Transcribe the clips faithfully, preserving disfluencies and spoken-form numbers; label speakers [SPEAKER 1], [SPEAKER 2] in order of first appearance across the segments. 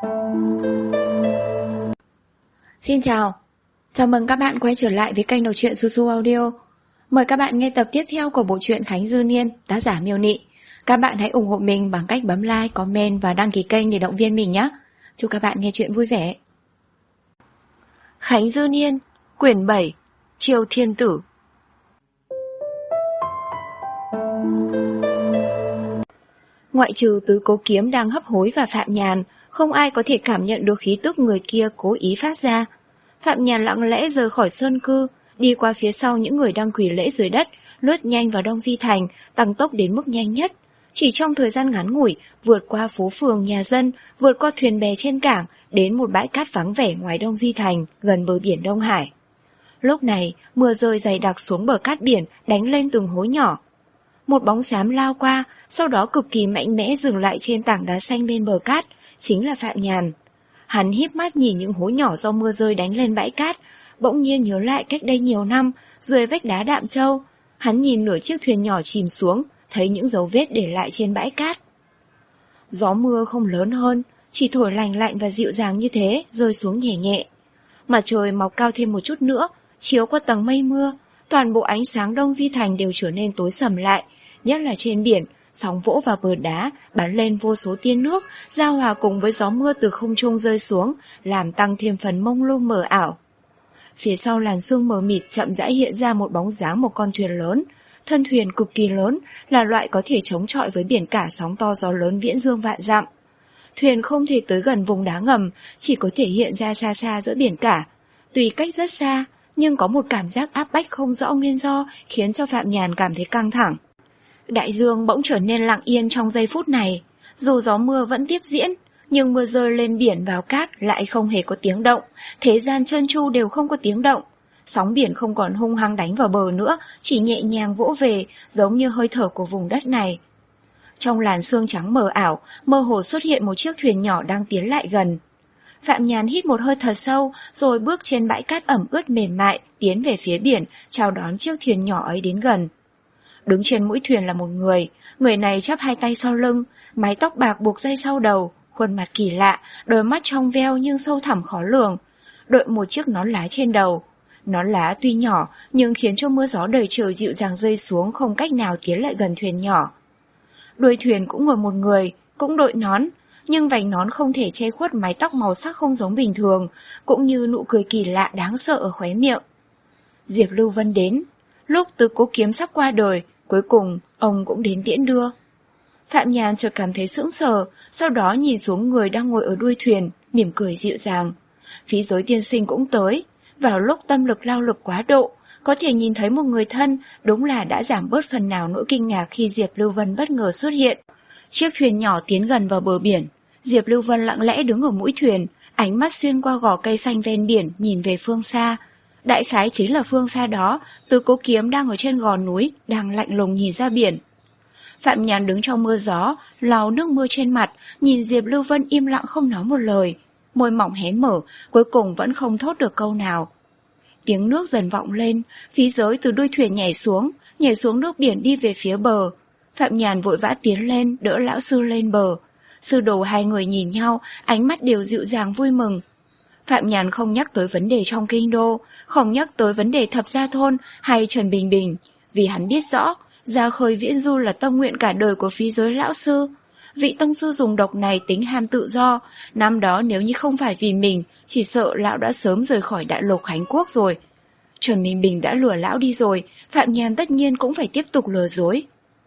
[SPEAKER 1] Xin chào, chào mừng các bạn quay trở lại với kênh đọc truyện Su Su Audio. Mời các bạn nghe tập tiếp theo của bộ truyện Khánh Dư Niên, tác giả Miêu Nị. Các bạn hãy ủng hộ mình bằng cách bấm like, comment và đăng ký kênh để động viên mình nhé. Chúc các bạn nghe truyện vui vẻ. Khánh Dư Niên, quyển bảy, Triều Thiên Tử. Ngoại trừ Tứ Cố Kiếm đang hấp hối và Phạm Nhàn, không ai có thể cảm nhận được khí tức người kia cố ý phát ra. Phạm Nhàn lặng lẽ rời khỏi sơn cư, đi qua phía sau những người đang quỳ lễ dưới đất, lướt nhanh vào Đông Di Thành, tăng tốc đến mức nhanh nhất. Chỉ trong thời gian ngắn ngủi, vượt qua phố phường nhà dân, vượt qua thuyền bè trên cảng, đến một bãi cát vắng vẻ ngoài Đông Di Thành, gần bờ biển Đông Hải. Lúc này, mưa rơi dày đặc xuống bờ cát biển, đánh lên từng hố nhỏ. Một bóng xám lao qua, sau đó cực kỳ mạnh mẽ dừng lại trên tảng đá xanh bên bờ cát, chính là Phạm Nhàn. Hắn híp mắt nhìn những hố nhỏ do mưa rơi đánh lên bãi cát, bỗng nhiên nhớ lại cách đây nhiều năm, dưới vách đá Đạm Châu. Hắn nhìn nửa chiếc thuyền nhỏ chìm xuống, thấy những dấu vết để lại trên bãi cát. Gió mưa không lớn hơn, chỉ thổi lành lạnh và dịu dàng như thế, rơi xuống nhẹ nhẹ. Mặt trời mọc cao thêm một chút nữa, chiếu qua tầng mây mưa, toàn bộ ánh sáng Đông Di Thành đều trở nên tối sầm lại, nhất là trên biển. Sóng vỗ vào bờ đá, bắn lên vô số tia nước, giao hòa cùng với gió mưa từ không trung rơi xuống, làm tăng thêm phần mông lung mờ ảo. Phía sau làn sương mờ mịt chậm rãi hiện ra một bóng dáng một con thuyền lớn. Thân thuyền cực kỳ lớn, là loại có thể chống chọi với biển cả sóng to gió lớn viễn dương vạn dặm. Thuyền không thể tới gần vùng đá ngầm, chỉ có thể hiện ra xa xa giữa biển cả. Tuy cách rất xa, nhưng có một cảm giác áp bách không rõ nguyên do khiến cho Phạm Nhàn cảm thấy căng thẳng. Đại dương bỗng trở nên lặng yên trong giây phút này, dù gió mưa vẫn tiếp diễn, nhưng mưa rơi lên biển vào cát lại không hề có tiếng động, thế gian trơn tru đều không có tiếng động. Sóng biển không còn hung hăng đánh vào bờ nữa, chỉ nhẹ nhàng vỗ về, giống như hơi thở của vùng đất này. Trong làn sương trắng mờ ảo, mơ hồ xuất hiện một chiếc thuyền nhỏ đang tiến lại gần. Phạm Nhàn hít một hơi thật sâu, rồi bước trên bãi cát ẩm ướt mềm mại, tiến về phía biển, chào đón chiếc thuyền nhỏ ấy đến gần. Đứng trên mũi thuyền là một người, người này chắp hai tay sau lưng, mái tóc bạc buộc dây sau đầu, khuôn mặt kỳ lạ, đôi mắt trong veo nhưng sâu thẳm khó lường, đội một chiếc nón lá trên đầu. Nón lá tuy nhỏ nhưng khiến cho mưa gió đầy trời dịu dàng rơi xuống không cách nào tiến lại gần thuyền nhỏ. Đuôi thuyền cũng ngồi một người, cũng đội nón, nhưng vành nón không thể che khuất mái tóc màu sắc không giống bình thường, cũng như nụ cười kỳ lạ đáng sợ ở khóe miệng. Diệp Lưu Vân đến, lúc Tứ Cố Kiếm sắp qua đời, cuối cùng ông cũng đến tiễn đưa. Phạm Nhàn chợt cảm thấy sững sờ, sau đó nhìn xuống người đang ngồi ở đuôi thuyền, mỉm cười dịu dàng. Phí Giới tiên sinh cũng tới. Vào lúc tâm lực lao lực quá độ, có thể nhìn thấy một người thân, đúng là đã giảm bớt phần nào nỗi kinh ngạc khi Diệp Lưu Vân bất ngờ xuất hiện. Chiếc thuyền nhỏ tiến gần vào bờ biển, Diệp Lưu Vân lặng lẽ đứng ở mũi thuyền, ánh mắt xuyên qua gò cây xanh ven biển nhìn về phương xa. Đại khái chính là phương xa đó, Tứ Cố Kiếm đang ở trên gò núi, đang lạnh lùng nhìn ra biển. Phạm Nhàn đứng trong mưa gió, lau nước mưa trên mặt, nhìn Diệp Lưu Vân im lặng không nói một lời. Môi mỏng hé mở, cuối cùng vẫn không thốt được câu nào. Tiếng nước dần vọng lên, Phí Giới từ đuôi thuyền nhảy xuống, nhảy xuống nước biển đi về phía bờ. Phạm Nhàn vội vã tiến lên, đỡ lão sư lên bờ. Sư đồ hai người nhìn nhau, ánh mắt đều dịu dàng vui mừng. Phạm Nhàn không nhắc tới vấn đề trong kinh đô, không nhắc tới vấn đề Thập Gia Thôn hay Trần Bình Bình, vì hắn biết rõ, ra khơi viễn du là tâm nguyện cả đời của Phí Giới lão sư. Vị tông sư dùng độc này tính ham tự do, năm đó nếu như không phải vì mình, chỉ sợ lão đã sớm rời khỏi đại lục Khánh Quốc rồi. Trần Minh Bình đã lừa lão đi rồi, Phạm Nhàn tất nhiên cũng phải tiếp tục lừa dối.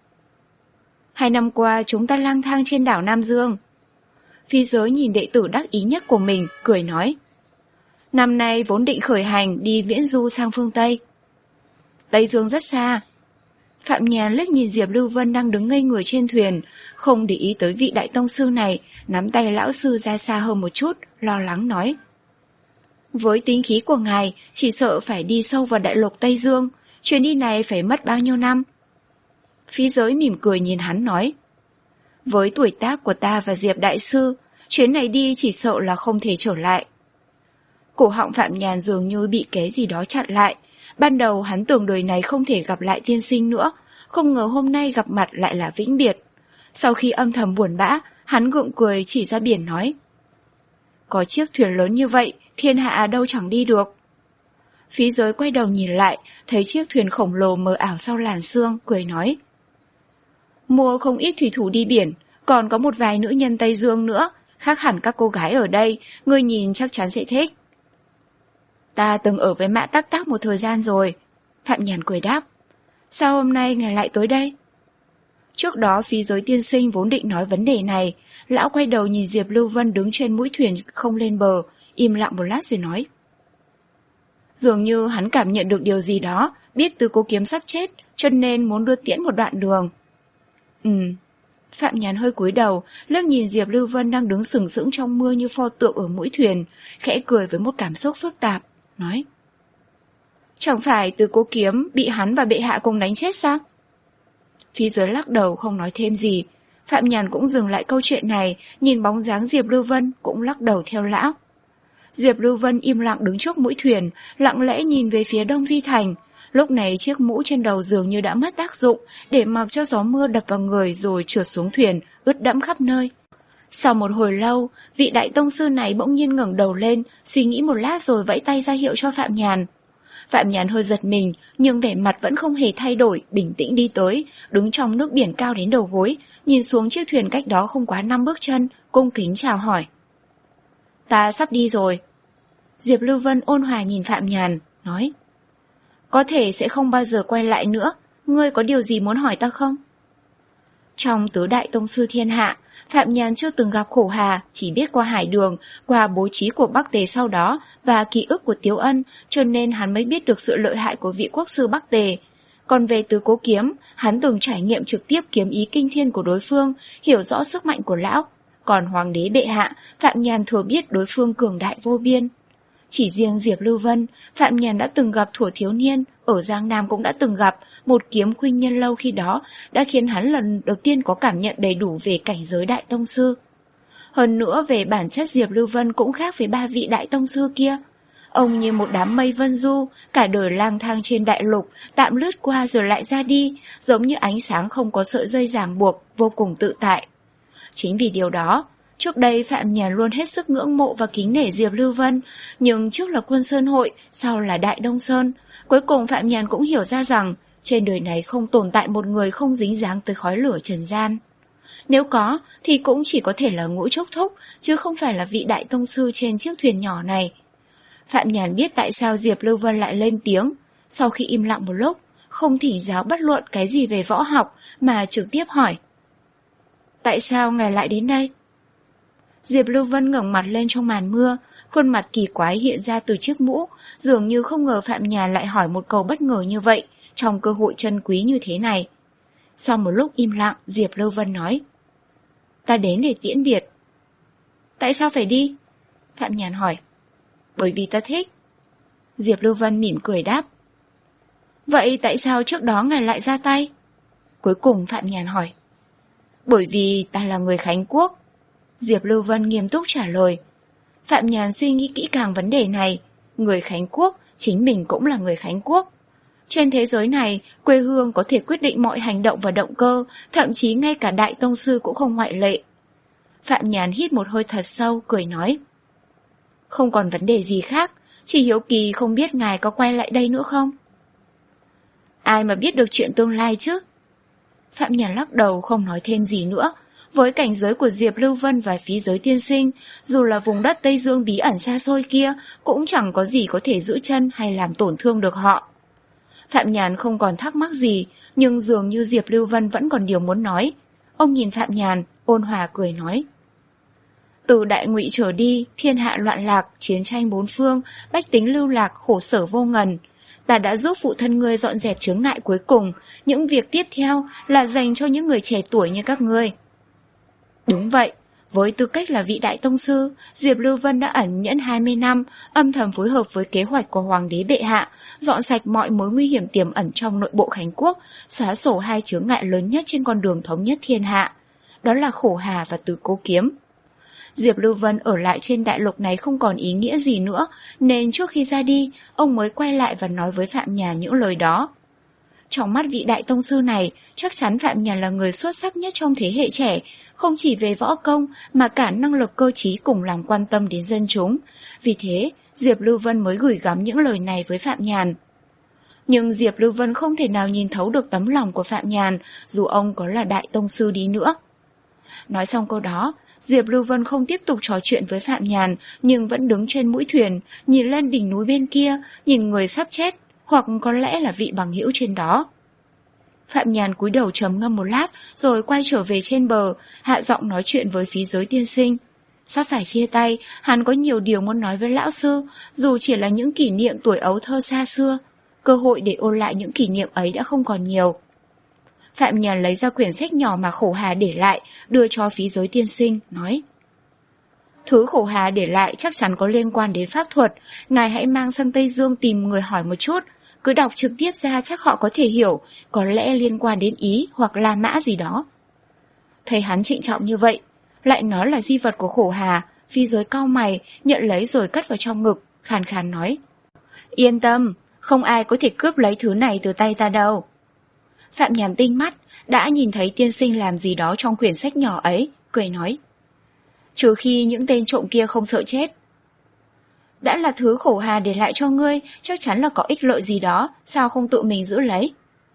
[SPEAKER 1] Hai năm qua chúng ta lang thang trên đảo Nam Dương. Phí Giới nhìn đệ tử đắc ý nhất của mình, cười nói. Năm nay vốn định khởi hành đi viễn du sang phương Tây. Tây Dương rất xa. Phạm Nhàn liếc nhìn Diệp Lưu Vân đang đứng ngây người trên thuyền, không để ý tới vị đại tông sư này, nắm tay lão sư ra xa hơn một chút, lo lắng nói. Với tính khí của ngài, chỉ sợ phải đi sâu vào đại lục Tây Dương, chuyến đi này phải mất bao nhiêu năm? Phí Giới mỉm cười nhìn hắn nói. Với tuổi tác của ta và Diệp đại sư, chuyến này đi chỉ sợ là không thể trở lại. Cổ họng Phạm Nhàn dường như bị cái gì đó chặn lại. Ban đầu hắn tưởng đời này không thể gặp lại tiên sinh nữa, không ngờ hôm nay gặp mặt lại là vĩnh biệt. Sau khi âm thầm buồn bã, hắn gượng cười chỉ ra biển nói. có chiếc thuyền lớn như vậy, thiên hạ đâu chẳng đi được. Phí Giới quay đầu nhìn lại, thấy chiếc thuyền khổng lồ mờ ảo sau làn sương, cười nói. Mua không ít thủy thủ đi biển, còn có một vài nữ nhân Tây Dương nữa, khác hẳn các cô gái ở đây, ngươi nhìn chắc chắn sẽ thích. Ta từng ở với Mã Tắc Tắc một thời gian rồi. Phạm Nhàn cười đáp. Sao hôm nay ngài lại tới đây? Trước đó Phí Giới tiên sinh vốn định nói vấn đề này, lão quay đầu nhìn Diệp Lưu Vân đứng trên mũi thuyền không lên bờ, im lặng một lát rồi nói. Dường như hắn cảm nhận được điều gì đó, biết Tứ Cố Kiếm sắp chết, cho nên muốn đưa tiễn một đoạn đường. Ừ. Phạm Nhàn hơi cúi đầu, liếc nhìn Diệp Lưu Vân đang đứng sừng sững trong mưa như pho tượng ở mũi thuyền, khẽ cười với một cảm xúc phức tạp, nói. Chẳng phải Tứ Cố Kiếm bị hắn và bệ hạ cùng đánh chết sao? Phí Giới lắc đầu không nói thêm gì. Phạm Nhàn cũng dừng lại câu chuyện này, nhìn bóng dáng Diệp Lưu Vân cũng lắc đầu theo lão. Diệp Lưu Vân im lặng đứng trước mũi thuyền, lặng lẽ nhìn về phía Đông Di Thành. Lúc này chiếc mũ trên đầu dường như đã mất tác dụng, để mặc cho gió mưa đập vào người rồi trượt xuống thuyền, ướt đẫm khắp nơi. Sau một hồi lâu, vị đại tông sư này bỗng nhiên ngẩng đầu lên, suy nghĩ một lát rồi vẫy tay ra hiệu cho Phạm Nhàn. Phạm Nhàn hơi giật mình, nhưng vẻ mặt vẫn không hề thay đổi, bình tĩnh đi tới, đứng trong nước biển cao đến đầu gối, nhìn xuống chiếc thuyền cách đó không quá năm bước chân, cung kính chào hỏi. Ta sắp đi rồi. Diệp Lưu Vân ôn hòa nhìn Phạm Nhàn, nói. Có thể sẽ không bao giờ quay lại nữa, ngươi có điều gì muốn hỏi ta không? Trong tứ đại tông sư thiên hạ, Phạm Nhàn chưa từng gặp Khổ Hà, chỉ biết qua hải đường, qua bố trí của Bắc Tề sau đó và ký ức của Tiếu Ân, cho nên hắn mới biết được sự lợi hại của vị quốc sư Bắc Tề. Còn về Tứ Cố Kiếm, hắn từng trải nghiệm trực tiếp kiếm ý kinh thiên của đối phương, hiểu rõ sức mạnh của lão. Còn Hoàng đế bệ hạ, Phạm Nhàn thừa biết đối phương cường đại vô biên. Chỉ riêng Diệp Lưu Vân, Phạm Nhàn đã từng gặp thuở thiếu niên, ở Giang Nam cũng đã từng gặp, một kiếm khuynh nhân lâu khi đó đã khiến hắn lần đầu tiên có cảm nhận đầy đủ về cảnh giới đại tông sư. Hơn nữa về bản chất Diệp Lưu Vân cũng khác với ba vị đại tông sư kia. Ông như một đám mây vân du, cả đời lang thang trên đại lục, tạm lướt qua rồi lại ra đi, giống như ánh sáng không có sợi dây ràng buộc, vô cùng tự tại. Chính vì điều đó, trước đây Phạm Nhàn luôn hết sức ngưỡng mộ và kính nể Diệp Lưu Vân, nhưng trước là Quân Sơn Hội, sau là Đại Đông Sơn. Cuối cùng Phạm Nhàn cũng hiểu ra rằng, trên đời này không tồn tại một người không dính dáng tới khói lửa trần gian. Nếu có, thì cũng chỉ có thể là Ngũ Trúc Thúc, chứ không phải là vị đại tông sư trên chiếc thuyền nhỏ này. Phạm Nhàn biết tại sao Diệp Lưu Vân lại lên tiếng, sau khi im lặng một lúc, không thỉnh giáo bất luận cái gì về võ học, mà trực tiếp hỏi. Tại sao ngài lại đến đây? Diệp Lưu Vân ngẩng mặt lên trong màn mưa, khuôn mặt kỳ quái hiện ra từ chiếc mũ, dường như không ngờ Phạm Nhàn lại hỏi một câu bất ngờ như vậy, trong cơ hội chân quý như thế này. Sau một lúc im lặng, Diệp Lưu Vân nói. Ta đến để tiễn biệt. Tại sao phải đi? Phạm Nhàn hỏi. Bởi vì ta thích. Diệp Lưu Vân mỉm cười đáp. Vậy tại sao trước đó ngài lại ra tay? Cuối cùng Phạm Nhàn hỏi. Bởi vì ta là người Khánh Quốc. Diệp Lưu Vân nghiêm túc trả lời. Phạm Nhàn suy nghĩ kỹ càng vấn đề này. Người Khánh Quốc, chính mình cũng là người Khánh Quốc. Trên thế giới này, quê hương có thể quyết định mọi hành động và động cơ, thậm chí ngay cả đại tông sư cũng không ngoại lệ. Phạm Nhàn hít một hơi thật sâu, cười nói. Không còn vấn đề gì khác, chỉ hiếu kỳ không biết ngài có quay lại đây nữa không? Ai mà biết được chuyện tương lai chứ? Phạm Nhàn lắc đầu không nói thêm gì nữa. Với cảnh giới của Diệp Lưu Vân và Phí Giới tiên sinh, dù là vùng đất Tây Dương bí ẩn xa xôi kia, cũng chẳng có gì có thể giữ chân hay làm tổn thương được họ. Phạm Nhàn không còn thắc mắc gì, nhưng dường như Diệp Lưu Vân vẫn còn điều muốn nói. Ông nhìn Phạm Nhàn, ôn hòa cười nói. Từ Đại Ngụy trở đi, thiên hạ loạn lạc, chiến tranh bốn phương, bách tính lưu lạc, khổ sở vô ngần. Ta đã giúp phụ thân ngươi dọn dẹp chướng ngại cuối cùng, những việc tiếp theo là dành cho những người trẻ tuổi như các ngươi. Đúng vậy, với tư cách là vị đại tông sư, Diệp Lưu Vân đã ẩn nhẫn hai mươi năm, âm thầm phối hợp với kế hoạch của Hoàng đế bệ hạ, dọn sạch mọi mối nguy hiểm tiềm ẩn trong nội bộ Khánh Quốc, xóa sổ hai chướng ngại lớn nhất trên con đường thống nhất thiên hạ. Đó là Khổ Hà và Tứ Cố Kiếm. Diệp Lưu Vân ở lại trên đại lục này không còn ý nghĩa gì nữa, nên trước khi ra đi, ông mới quay lại và nói với Phạm Nhàn những lời đó. Trong mắt vị đại tông sư này, chắc chắn Phạm Nhàn là người xuất sắc nhất trong thế hệ trẻ, không chỉ về võ công mà cả năng lực cơ trí cùng lòng quan tâm đến dân chúng. Vì thế, Diệp Lưu Vân mới gửi gắm những lời này với Phạm Nhàn. Nhưng Diệp Lưu Vân không thể nào nhìn thấu được tấm lòng của Phạm Nhàn, dù ông có là đại tông sư đi nữa. Nói xong câu đó, Diệp Lưu Vân không tiếp tục trò chuyện với Phạm Nhàn, nhưng vẫn đứng trên mũi thuyền, nhìn lên đỉnh núi bên kia, nhìn người sắp chết, hoặc có lẽ là vị bằng hữu trên đó. Phạm Nhàn cúi đầu trầm ngâm một lát, rồi quay trở về trên bờ, hạ giọng nói chuyện với Phí Giới tiên sinh. Sắp phải chia tay, hắn có nhiều điều muốn nói với lão sư, dù chỉ là những kỷ niệm tuổi ấu thơ xa xưa. Cơ hội để ôn lại những kỷ niệm ấy đã không còn nhiều. Phạm Nhàn lấy ra quyển sách nhỏ mà Khổ Hà để lại, đưa cho Phí Giới tiên sinh, nói: Thứ Khổ Hà để lại chắc chắn có liên quan đến pháp thuật, ngài hãy mang sang Tây Dương tìm người hỏi một chút, cứ đọc trực tiếp ra chắc họ có thể hiểu, có lẽ liên quan đến Ý hoặc La Mã gì đó. Thấy hắn trịnh trọng như vậy, lại nói là di vật của Khổ Hà, Phí Giới cau mày, nhận lấy rồi cất vào trong ngực, khàn khàn nói: Yên tâm, không ai có thể cướp lấy thứ này từ tay ta đâu. Phạm Nhàn tinh mắt, đã nhìn thấy tiên sinh làm gì đó trong quyển sách nhỏ ấy, cười nói: Trừ khi những tên trộm kia không sợ chết. Đã là thứ Khổ Hà để lại cho ngươi, chắc chắn là có ích lợi gì đó, sao không tự mình giữ lấy?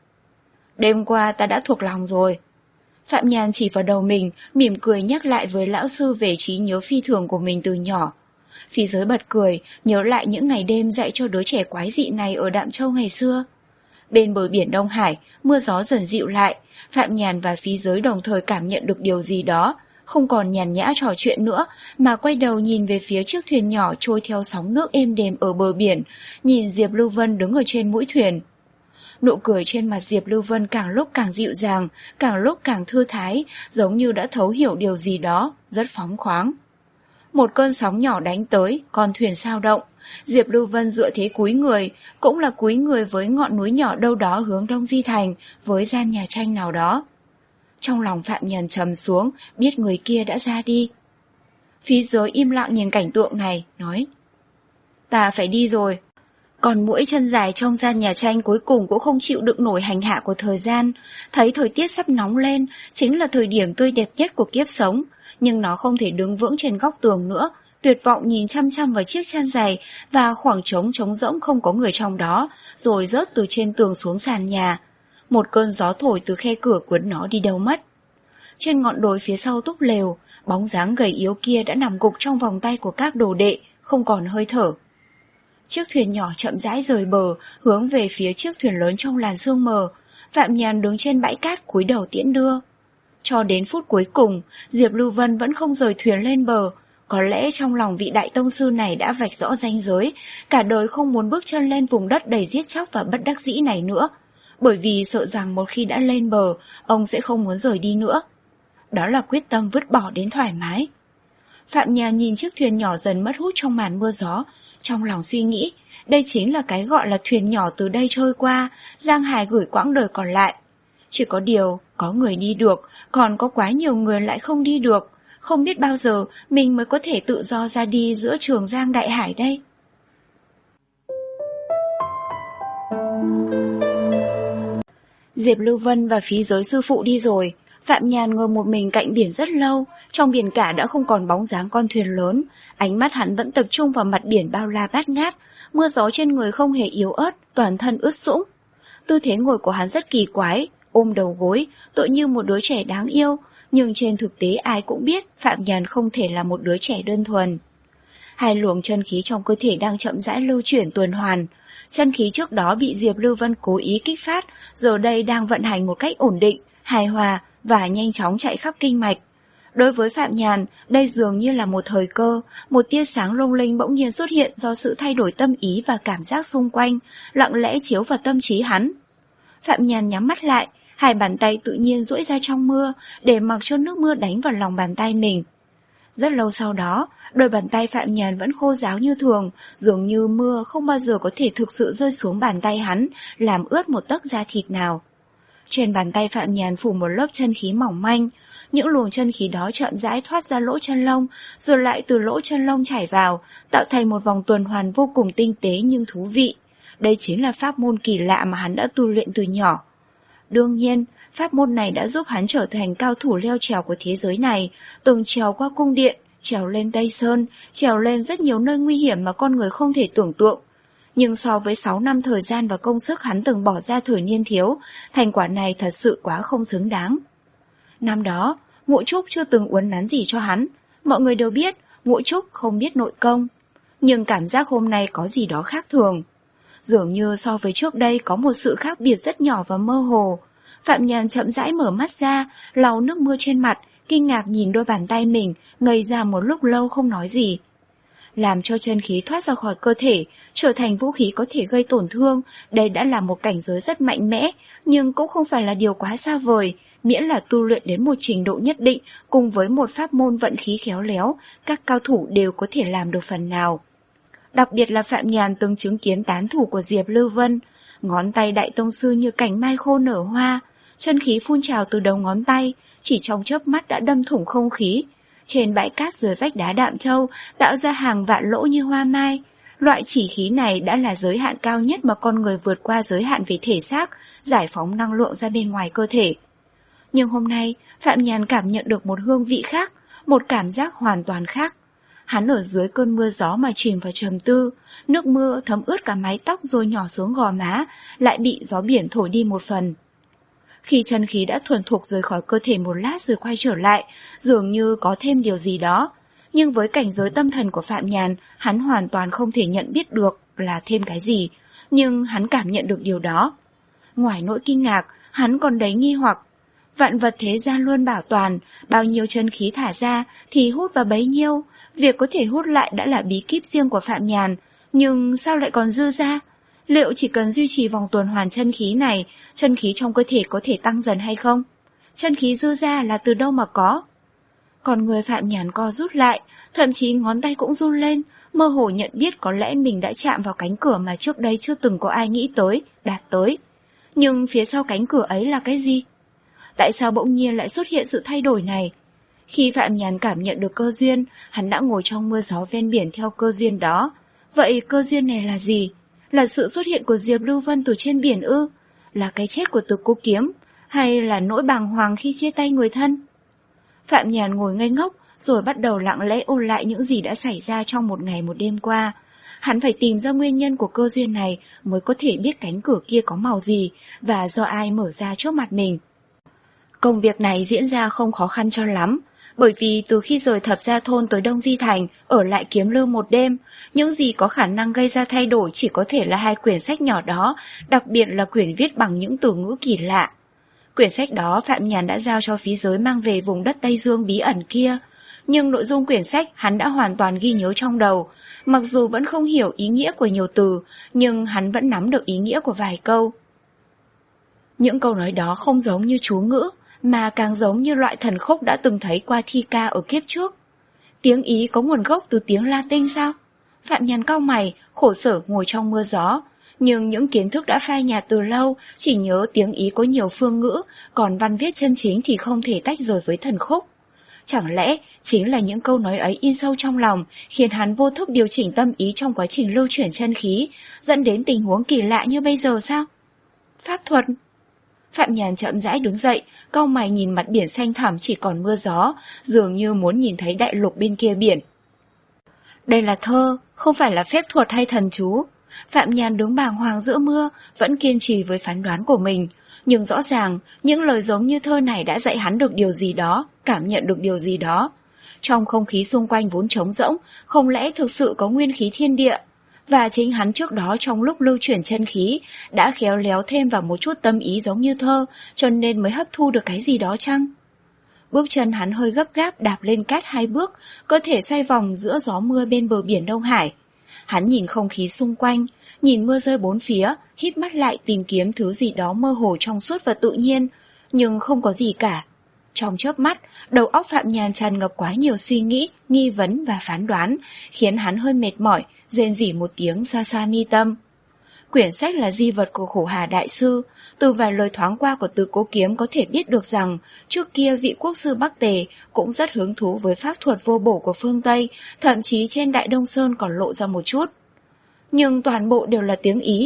[SPEAKER 1] Đêm qua ta đã thuộc lòng rồi. Phạm Nhàn chỉ vào đầu mình, mỉm cười nhắc lại với lão sư về trí nhớ phi thường của mình từ nhỏ. Phí Giới bật cười, nhớ lại những ngày đêm dạy cho đứa trẻ quái dị này ở Đạm Châu ngày xưa. Bên bờ biển Đông Hải, mưa gió dần dịu lại, Phạm Nhàn và Phí Giới đồng thời cảm nhận được điều gì đó, không còn nhàn nhã trò chuyện nữa, mà quay đầu nhìn về phía chiếc thuyền nhỏ trôi theo sóng nước êm đềm ở bờ biển, nhìn Diệp Lưu Vân đứng ở trên mũi thuyền. Nụ cười trên mặt Diệp Lưu Vân càng lúc càng dịu dàng, càng lúc càng thư thái, giống như đã thấu hiểu điều gì đó, rất phóng khoáng. Một cơn sóng nhỏ đánh tới, con thuyền sao động. Diệp Lưu Vân dựa thế cúi người, cũng là cúi người với ngọn núi nhỏ đâu đó hướng Đông Di Thành, với gian nhà tranh nào đó. Trong lòng Phạm Nhàn trầm xuống, biết người kia đã ra đi. Phí Giới im lặng nhìn cảnh tượng này, nói: Ta phải đi rồi. Còn muỗi chân dài trong gian nhà tranh cuối cùng cũng không chịu đựng nổi hành hạ của thời gian. Thấy thời tiết sắp nóng lên, chính là thời điểm tươi đẹp nhất của kiếp sống, nhưng nó không thể đứng vững trên góc tường nữa, tuyệt vọng nhìn chăm chăm vào chiếc chăn giày và khoảng trống trống rỗng không có người trong đó, rồi rớt từ trên tường xuống sàn nhà. Một cơn gió thổi từ khe cửa cuốn nó đi đâu mất. Trên ngọn đồi phía sau túp lều, bóng dáng gầy yếu kia đã nằm gục trong vòng tay của các đồ đệ, không còn hơi thở. Chiếc thuyền nhỏ chậm rãi rời bờ, hướng về phía chiếc thuyền lớn trong làn sương mờ. Phạm Nhàn đứng trên bãi cát cúi đầu tiễn đưa. Cho đến phút cuối cùng, Diệp Lưu Vân vẫn không rời thuyền lên bờ. Có lẽ trong lòng vị đại tông sư này đã vạch rõ ranh giới, cả đời không muốn bước chân lên vùng đất đầy giết chóc và bất đắc dĩ này nữa, bởi vì sợ rằng một khi đã lên bờ, ông sẽ không muốn rời đi nữa. Đó là quyết tâm vứt bỏ đến thoải mái. Phạm Nhàn nhìn chiếc thuyền nhỏ dần mất hút trong màn mưa gió, trong lòng suy nghĩ, đây chính là cái gọi là thuyền nhỏ từ đây trôi qua, Giang Hải gửi quãng đời còn lại. Chỉ có điều, có người đi được, còn có quá nhiều người lại không đi được, không biết bao giờ mình mới có thể tự do ra đi giữa Trường Giang Đại Hải đây. Diệp Lưu Vân và Phí Giới sư phụ đi rồi, Phạm Nhàn ngồi một mình cạnh biển rất lâu, trong biển cả đã không còn bóng dáng con thuyền lớn, ánh mắt hắn vẫn tập trung vào mặt biển bao la bát ngát, mưa gió trên người không hề yếu ớt, toàn thân ướt sũng. Tư thế ngồi của hắn rất kỳ quái, ôm đầu gối, tựa như một đứa trẻ đáng yêu, nhưng trên thực tế ai cũng biết Phạm Nhàn không thể là một đứa trẻ đơn thuần. Hai luồng chân khí trong cơ thể đang chậm rãi lưu chuyển tuần hoàn. Chân khí trước đó bị Diệp Lưu Vân cố ý kích phát, giờ đây đang vận hành một cách ổn định, hài hòa và nhanh chóng chạy khắp kinh mạch. Đối với Phạm Nhàn, đây dường như là một thời cơ, một tia sáng lung linh bỗng nhiên xuất hiện do sự thay đổi tâm ý và cảm giác xung quanh, lặng lẽ chiếu vào tâm trí hắn. Phạm Nhàn nhắm mắt lại, hai bàn tay tự nhiên duỗi ra trong mưa, để mặc cho nước mưa đánh vào lòng bàn tay mình. Rất lâu sau đó, đôi bàn tay Phạm Nhàn vẫn khô ráo như thường, dường như mưa không bao giờ có thể thực sự rơi xuống bàn tay hắn, làm ướt một tấc da thịt nào. Trên bàn tay Phạm Nhàn phủ một lớp chân khí mỏng manh, những luồng chân khí đó chậm rãi thoát ra lỗ chân lông, rồi lại từ lỗ chân lông chảy vào, tạo thành một vòng tuần hoàn vô cùng tinh tế nhưng thú vị. đây chính là pháp môn kỳ lạ mà hắn đã tu luyện từ nhỏ. Đương nhiên, pháp môn này đã giúp hắn trở thành cao thủ leo trèo của thế giới này, từng trèo qua cung điện, trèo lên Tây Sơn, trèo lên rất nhiều nơi nguy hiểm mà con người không thể tưởng tượng. Nhưng so với sáu năm thời gian và công sức hắn từng bỏ ra thời niên thiếu, thành quả này thật sự quá không xứng đáng. Năm đó, Ngũ Trúc chưa từng uốn nắn gì cho hắn, mọi người đều biết Ngũ Trúc không biết nội công. Nhưng cảm giác hôm nay có gì đó khác thường. Dường như so với trước đây có một sự khác biệt rất nhỏ và mơ hồ. Phạm Nhàn chậm rãi mở mắt ra, lau nước mưa trên mặt, kinh ngạc nhìn đôi bàn tay mình, ngây ra một lúc lâu không nói gì. Làm cho chân khí thoát ra khỏi cơ thể, trở thành vũ khí có thể gây tổn thương, đây đã là một cảnh giới rất mạnh mẽ, nhưng cũng không phải là điều quá xa vời, miễn là tu luyện đến một trình độ nhất định, cùng với một pháp môn vận khí khéo léo, các cao thủ đều có thể làm được phần nào. Đặc biệt là Phạm Nhàn từng chứng kiến tán thủ của Diệp Lưu Vân, ngón tay đại tông sư như cành mai khô nở hoa, chân khí phun trào từ đầu ngón tay, chỉ trong chớp mắt đã đâm thủng không khí. Trên bãi cát dưới vách đá Đạm Châu tạo ra hàng vạn lỗ như hoa mai. Loại chỉ khí này đã là giới hạn cao nhất mà con người vượt qua giới hạn về thể xác, giải phóng năng lượng ra bên ngoài cơ thể. Nhưng hôm nay, Phạm Nhàn cảm nhận được một hương vị khác, một cảm giác hoàn toàn khác. Hắn ở dưới cơn mưa gió mà chìm vào trầm tư, nước mưa thấm ướt cả mái tóc rồi nhỏ xuống gò má, lại bị gió biển thổi đi một phần. Khi chân khí đã thuần thục rời khỏi cơ thể một lát rồi quay trở lại, dường như có thêm điều gì đó. Nhưng với cảnh giới tâm thần của Phạm Nhàn, hắn hoàn toàn không thể nhận biết được là thêm cái gì, nhưng hắn cảm nhận được điều đó. Ngoài nỗi kinh ngạc, hắn còn đầy nghi hoặc. Vạn vật thế gian luôn bảo toàn, bao nhiêu chân khí thả ra thì hút vào bấy nhiêu, việc có thể hút lại đã là bí kíp riêng của Phạm Nhàn, nhưng sao lại còn dư ra? Liệu chỉ cần duy trì vòng tuần hoàn chân khí này, chân khí trong cơ thể có thể tăng dần hay không? Chân khí dư ra là từ đâu mà có? Còn người Phạm Nhàn co rút lại, thậm chí ngón tay cũng run lên, mơ hồ nhận biết có lẽ mình đã chạm vào cánh cửa mà trước đây chưa từng có ai nghĩ tới, đạt tới. Nhưng phía sau cánh cửa ấy là cái gì? Tại sao bỗng nhiên lại xuất hiện sự thay đổi này? Khi Phạm Nhàn cảm nhận được cơ duyên, hắn đã ngồi trong mưa gió ven biển theo cơ duyên đó. Vậy cơ duyên này là gì? Là sự xuất hiện của Diệp Lưu Vân từ trên biển ư? Là cái chết của Từ Cô Kiếm? Hay là nỗi bàng hoàng khi chia tay người thân? Phạm Nhàn ngồi ngây ngốc rồi bắt đầu lặng lẽ ôn lại những gì đã xảy ra trong một ngày một đêm qua. Hắn phải tìm ra nguyên nhân của cơ duyên này mới có thể biết cánh cửa kia có màu gì và do ai mở ra trước mặt mình. Công việc này diễn ra không khó khăn cho lắm, bởi vì từ khi rời Thập Gia Thôn tới Đông Di Thành, ở lại Kiếm Lư một đêm, những gì có khả năng gây ra thay đổi chỉ có thể là hai quyển sách nhỏ đó, đặc biệt là quyển viết bằng những từ ngữ kỳ lạ. Quyển sách đó Phạm Nhàn đã giao cho phí giới mang về vùng đất Tây Dương bí ẩn kia, nhưng nội dung quyển sách hắn đã hoàn toàn ghi nhớ trong đầu, mặc dù vẫn không hiểu ý nghĩa của nhiều từ, nhưng hắn vẫn nắm được ý nghĩa của vài câu. Những câu nói đó không giống như chú ngữ, mà càng giống như loại thần khúc đã từng thấy qua thi ca ở kiếp trước. Tiếng Ý có nguồn gốc từ tiếng Latin sao? Phạm Nhàn cau mày, khổ sở ngồi trong mưa gió. Nhưng những kiến thức đã phai nhạt từ lâu, chỉ nhớ tiếng Ý có nhiều phương ngữ, còn văn viết chân chính thì không thể tách rời với thần khúc. Chẳng lẽ chính là những câu nói ấy in sâu trong lòng, khiến hắn vô thức điều chỉnh tâm ý trong quá trình lưu chuyển chân khí, dẫn đến tình huống kỳ lạ như bây giờ sao? Pháp thuật. Phạm Nhàn chậm rãi đứng dậy, cau mày nhìn mặt biển xanh thẳm chỉ còn mưa gió, dường như muốn nhìn thấy đại lục bên kia biển. Đây là thơ, không phải là phép thuật hay thần chú. Phạm Nhàn đứng bàng hoàng giữa mưa, vẫn kiên trì với phán đoán của mình. Nhưng rõ ràng, những lời giống như thơ này đã dạy hắn được điều gì đó, cảm nhận được điều gì đó. Trong không khí xung quanh vốn trống rỗng, không lẽ thực sự có nguyên khí thiên địa? Và chính hắn trước đó trong lúc lưu chuyển chân khí đã khéo léo thêm vào một chút tâm ý giống như thơ, cho nên mới hấp thu được cái gì đó chăng? Bước chân hắn hơi gấp gáp đạp lên cát hai bước, cơ thể xoay vòng giữa gió mưa bên bờ biển Đông Hải. Hắn nhìn không khí xung quanh, nhìn mưa rơi bốn phía, híp mắt lại tìm kiếm thứ gì đó mơ hồ trong suốt và tự nhiên, nhưng không có gì cả. Trong chớp mắt, đầu óc Phạm Nhàn tràn ngập quá nhiều suy nghĩ, nghi vấn và phán đoán, khiến hắn hơi mệt mỏi, rên rỉ một tiếng xoa xoa mi tâm. Quyển sách là di vật của Khổ Hà Đại Sư, từ vài lời thoáng qua của Từ Cố Kiếm có thể biết được rằng trước kia vị quốc sư Bắc Tề cũng rất hứng thú với pháp thuật vô bổ của phương Tây, thậm chí trên Đại Đông Sơn còn lộ ra một chút. Nhưng toàn bộ đều là tiếng Ý.